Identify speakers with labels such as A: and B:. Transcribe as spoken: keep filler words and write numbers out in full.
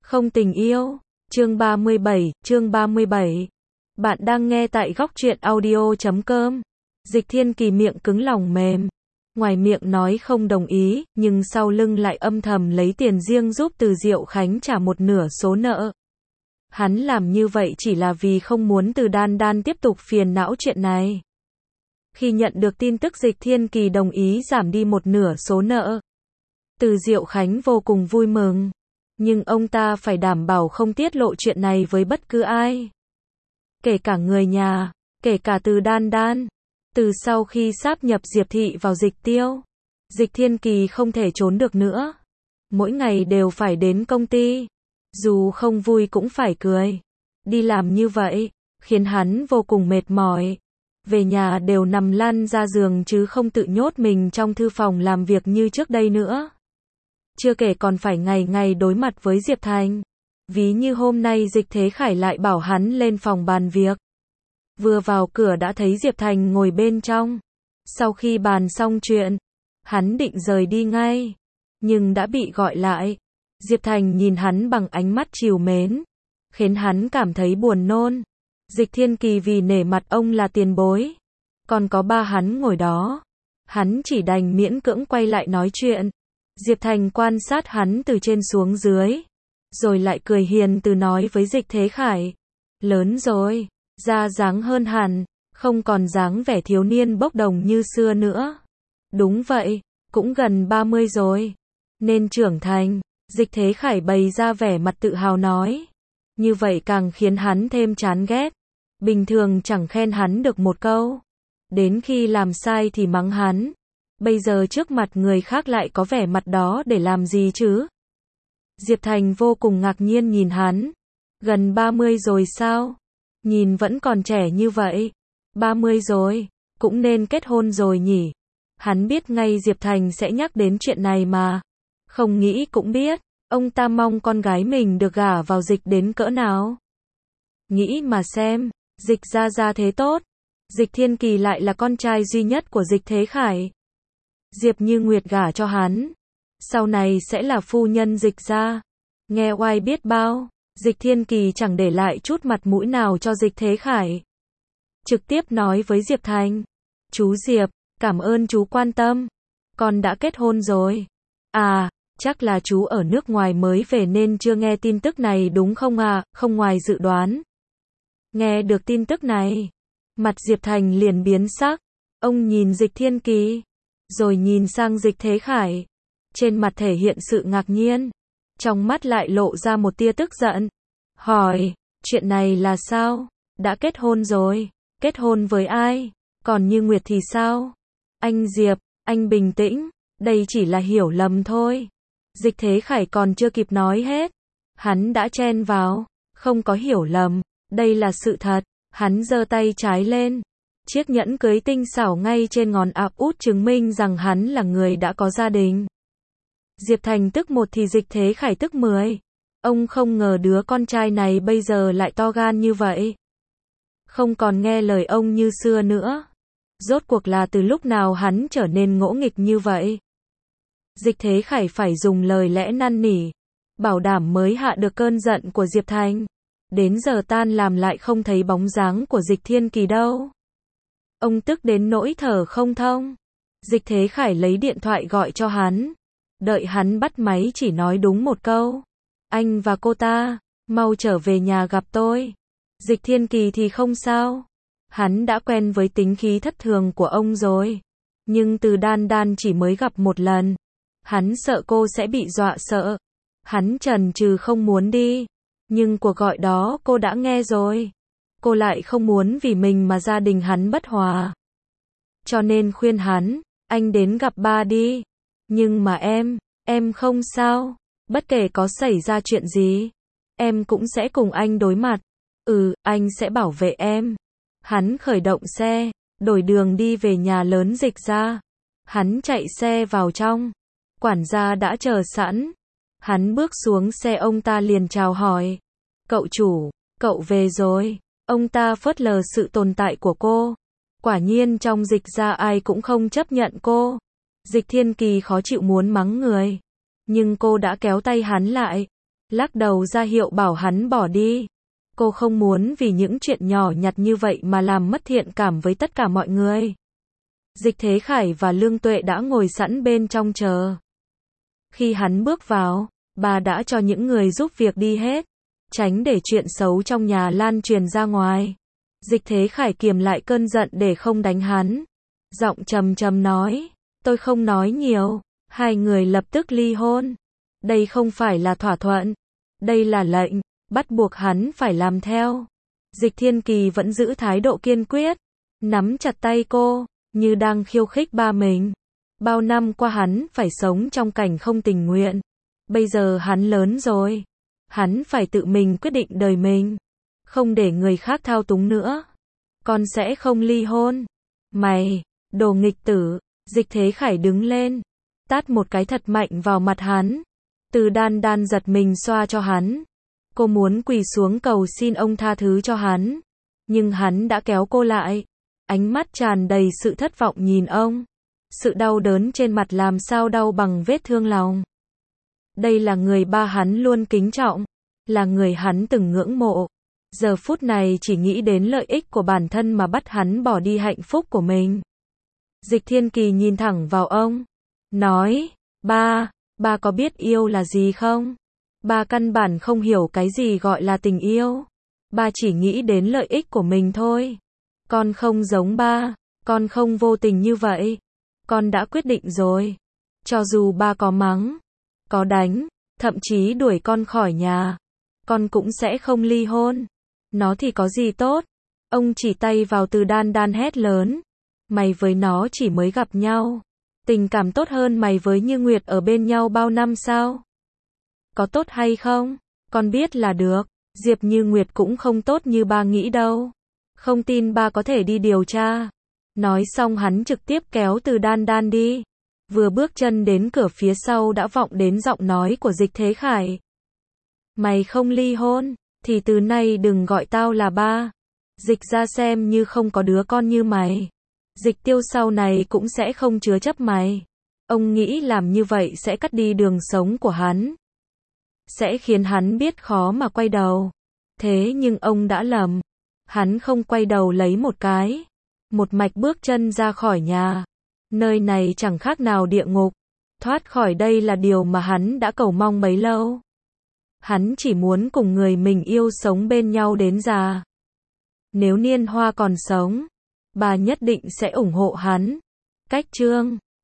A: Không tình yêu. Chương ba mươi bảy, chương ba mươi bảy. Bạn đang nghe tại góc truyện audio chấm com. Dịch Thiên Kỳ miệng cứng lòng mềm. Ngoài miệng nói không đồng ý, nhưng sau lưng lại âm thầm lấy tiền riêng giúp Từ Diệu Khánh trả một nửa số nợ. Hắn làm như vậy chỉ là vì không muốn Từ Đan Đan tiếp tục phiền não chuyện này. Khi nhận được tin tức Dịch Thiên Kỳ đồng ý giảm đi một nửa số nợ, Từ Diệu Khánh vô cùng vui mừng. Nhưng ông ta phải đảm bảo không tiết lộ chuyện này với bất cứ ai. Kể cả người nhà, kể cả Từ Đan Đan. Từ sau khi sáp nhập Diệp Thị vào Dịch Tiêu, Dịch Thiên Kỳ không thể trốn được nữa. Mỗi ngày đều phải đến công ty. Dù không vui cũng phải cười. Đi làm như vậy, khiến hắn vô cùng mệt mỏi. Về nhà đều nằm lăn ra giường chứ không tự nhốt mình trong thư phòng làm việc như trước đây nữa. Chưa kể còn phải ngày ngày đối mặt với Diệp Thành. Ví như hôm nay Dịch Thế Khải lại bảo hắn lên phòng bàn việc. Vừa vào cửa đã thấy Diệp Thành ngồi bên trong. Sau khi bàn xong chuyện, hắn định rời đi ngay. Nhưng đã bị gọi lại. Diệp Thành nhìn hắn bằng ánh mắt trìu mến. Khiến hắn cảm thấy buồn nôn. Dịch Thiên Kỳ vì nể mặt ông là tiền bối. Còn có ba hắn ngồi đó. Hắn chỉ đành miễn cưỡng quay lại nói chuyện. Diệp Thành quan sát hắn từ trên xuống dưới. Rồi lại cười hiền từ nói với Dịch Thế Khải. Lớn rồi, da dáng hơn hẳn, không còn dáng vẻ thiếu niên bốc đồng như xưa nữa. Đúng vậy, cũng gần ba mươi rồi. Nên trưởng thành. Dịch Thế Khải bày ra vẻ mặt tự hào nói. Như vậy càng khiến hắn thêm chán ghét. Bình thường chẳng khen hắn được một câu. Đến khi làm sai thì mắng hắn. Bây giờ trước mặt người khác lại có vẻ mặt đó để làm gì chứ? Diệp Thành vô cùng ngạc nhiên nhìn hắn. Gần ba mươi rồi sao? Nhìn vẫn còn trẻ như vậy. ba mươi rồi, cũng nên kết hôn rồi nhỉ? Hắn biết ngay Diệp Thành sẽ nhắc đến chuyện này mà. Không nghĩ cũng biết, ông ta mong con gái mình được gả vào Dịch đến cỡ nào. Nghĩ mà xem, Dịch ra ra thế tốt. Dịch Thiên Kỳ lại là con trai duy nhất của Dịch Thế Khải. Diệp Như Nguyệt gả cho hắn. Sau này sẽ là phu nhân Dịch gia. Nghe oai biết bao. Dịch Thiên Kỳ chẳng để lại chút mặt mũi nào cho Dịch Thế Khải. Trực tiếp nói với Diệp Thành. Chú Diệp, cảm ơn chú quan tâm. Con đã kết hôn rồi. À, chắc là chú ở nước ngoài mới về nên chưa nghe tin tức này đúng không à, không ngoài dự đoán. Nghe được tin tức này. Mặt Diệp Thành liền biến sắc. Ông nhìn Dịch Thiên Kỳ. Rồi nhìn sang Dịch Thế Khải. Trên mặt thể hiện sự ngạc nhiên. Trong mắt lại lộ ra một tia tức giận. Hỏi, chuyện này là sao? Đã kết hôn rồi. Kết hôn với ai? Còn Như Nguyệt thì sao? Anh Diệp, anh bình tĩnh. Đây chỉ là hiểu lầm thôi. Dịch Thế Khải còn chưa kịp nói hết. Hắn đã chen vào. Không có hiểu lầm. Đây là sự thật. Hắn giơ tay trái lên. Chiếc nhẫn cưới tinh xảo ngay trên ngón áp út chứng minh rằng hắn là người đã có gia đình. Diệp Thành tức một thì Dịch Thế Khải tức mười. Ông không ngờ đứa con trai này bây giờ lại to gan như vậy. Không còn nghe lời ông như xưa nữa. Rốt cuộc là từ lúc nào hắn trở nên ngỗ nghịch như vậy? Dịch Thế Khải phải dùng lời lẽ năn nỉ. Bảo đảm mới hạ được cơn giận của Diệp Thành. Đến giờ tan làm lại không thấy bóng dáng của Dịch Thiên Kỳ đâu. Ông tức đến nỗi thở không thông. Dịch Thế Khải lấy điện thoại gọi cho hắn. Đợi hắn bắt máy chỉ nói đúng một câu. Anh và cô ta, mau trở về nhà gặp tôi. Dịch Thiên Kỳ thì không sao. Hắn đã quen với tính khí thất thường của ông rồi. Nhưng Từ Đan Đan chỉ mới gặp một lần. Hắn sợ cô sẽ bị dọa sợ. Hắn chần chừ không muốn đi. Nhưng cuộc gọi đó cô đã nghe rồi. Cô lại không muốn vì mình mà gia đình hắn bất hòa. Cho nên khuyên hắn, anh đến gặp ba đi. Nhưng mà em, em không sao. Bất kể có xảy ra chuyện gì, em cũng sẽ cùng anh đối mặt. Ừ, anh sẽ bảo vệ em. Hắn khởi động xe, đổi đường đi về nhà lớn Dịch ra. Hắn chạy xe vào trong. Quản gia đã chờ sẵn. Hắn bước xuống xe ông ta liền chào hỏi. Cậu chủ, cậu về rồi. Ông ta phớt lờ sự tồn tại của cô. Quả nhiên trong Dịch ra ai cũng không chấp nhận cô. Dịch Thiên Kỳ khó chịu muốn mắng người. Nhưng cô đã kéo tay hắn lại. lắc đầu ra hiệu bảo hắn bỏ đi. Cô không muốn vì những chuyện nhỏ nhặt như vậy mà làm mất thiện cảm với tất cả mọi người. Dịch Thế Khải và Lương Tuệ đã ngồi sẵn bên trong chờ. Khi hắn bước vào, bà đã cho những người giúp việc đi hết, tránh để chuyện xấu trong nhà lan truyền ra ngoài. Dịch Thế Khải kiềm lại cơn giận để không đánh hắn. Giọng trầm trầm nói, tôi không nói nhiều, hai người lập tức ly hôn. Đây không phải là thỏa thuận, đây là lệnh, bắt buộc hắn phải làm theo. Dịch Thiên Kỳ vẫn giữ thái độ kiên quyết, nắm chặt tay cô, như đang khiêu khích ba mình. Bao năm qua hắn phải sống trong cảnh không tình nguyện. Bây giờ hắn lớn rồi. Hắn phải tự mình quyết định đời mình. Không để người khác thao túng nữa. Con sẽ không ly hôn. Mày, đồ nghịch tử. Dịch Thế Khải đứng lên, tát một cái thật mạnh vào mặt hắn. Từ Đan Đan giật mình xoa cho hắn. Cô muốn quỳ xuống cầu xin ông tha thứ cho hắn. Nhưng hắn đã kéo cô lại. Ánh mắt tràn đầy sự thất vọng nhìn ông. Sự đau đớn trên mặt làm sao đau bằng vết thương lòng. Đây là người ba hắn luôn kính trọng. Là người hắn từng ngưỡng mộ. Giờ phút này chỉ nghĩ đến lợi ích của bản thân mà bắt hắn bỏ đi hạnh phúc của mình. Dịch Thiên Kỳ nhìn thẳng vào ông. Nói, ba, ba có biết yêu là gì không? Ba căn bản không hiểu cái gì gọi là tình yêu. Ba chỉ nghĩ đến lợi ích của mình thôi. Con không giống ba, con không vô tình như vậy. Con đã quyết định rồi. Cho dù ba có mắng, có đánh, thậm chí đuổi con khỏi nhà, con cũng sẽ không ly hôn. Nó thì có gì tốt? Ông chỉ tay vào Từ Đan Đan hét lớn. Mày với nó chỉ mới gặp nhau. Tình cảm tốt hơn mày với Như Nguyệt ở bên nhau bao năm sao? Có tốt hay không? Con biết là được. Diệp Như Nguyệt cũng không tốt như ba nghĩ đâu. Không tin ba có thể đi điều tra. Nói xong hắn trực tiếp kéo Từ Đan Đan đi. Vừa bước chân đến cửa phía sau đã vọng đến giọng nói của Dịch Thế Khải. Mày không ly hôn, thì từ nay đừng gọi tao là ba. Dịch ra xem như không có đứa con như mày. Dịch Tiêu sau này cũng sẽ không chứa chấp mày. Ông nghĩ làm như vậy sẽ cắt đi đường sống của hắn. Sẽ khiến hắn biết khó mà quay đầu. Thế nhưng ông đã lầm. Hắn không quay đầu lấy một cái. Một mạch bước chân ra khỏi nhà. Nơi này chẳng khác nào địa ngục. Thoát khỏi đây là điều mà hắn đã cầu mong bấy lâu. Hắn chỉ muốn cùng người mình yêu sống bên nhau đến già. Nếu Niên Hoa còn sống, bà nhất định sẽ ủng hộ hắn. Cách chương